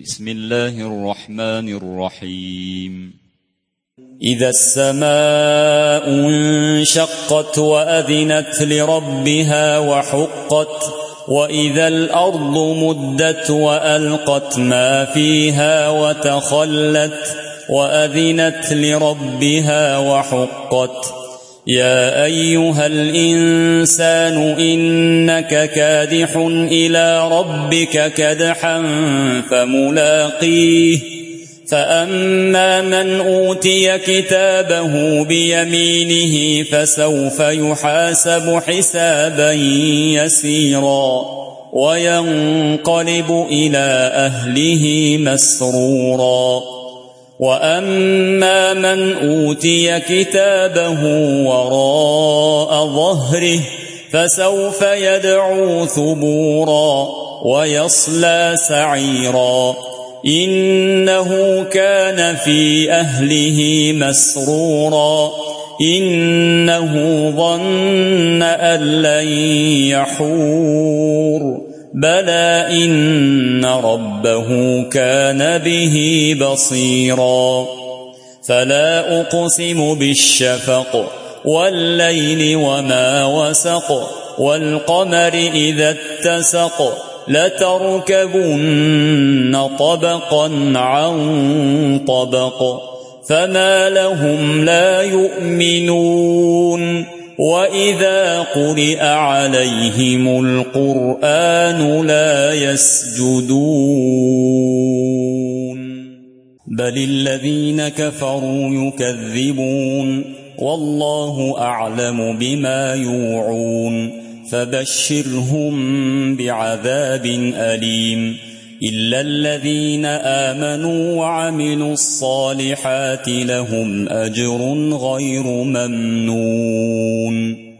بسم الله الرحمن الرحيم إذا السماء انشقت وأذنت لربها وحقت وإذا الأرض مدت وألقت ما فيها وتخلت وأذنت لربها وحقت يا أيها الإنسان إنك كادح إلى ربك كدحا فملاقيه فأما من أوتي كتابه بيمينه فسوف يحاسب حسابا يسيرا وينقلب إلى أهله مسرورا وأما من أوتي كتابه وراء ظهره فسوف يدعو ثبورا ويصلى سعيرا إنه كان في أهله مسرورا إنه ظن أن لن يحور بلى إن ربه كان به بصيرا فلا أقسم بالشفق والليل وما وسق والقمر إذا اتسق لتركبن طبقا عن طبق فما لهم لا يؤمنون وإذا قرئ عليهم القرآن لا يسجدون بل الذين كفروا يكذبون والله أعلم بما يوعون فبشرهم بعذاب أليم إلا الذين آمنوا وعملوا الصالحات لهم أجر غير ممنون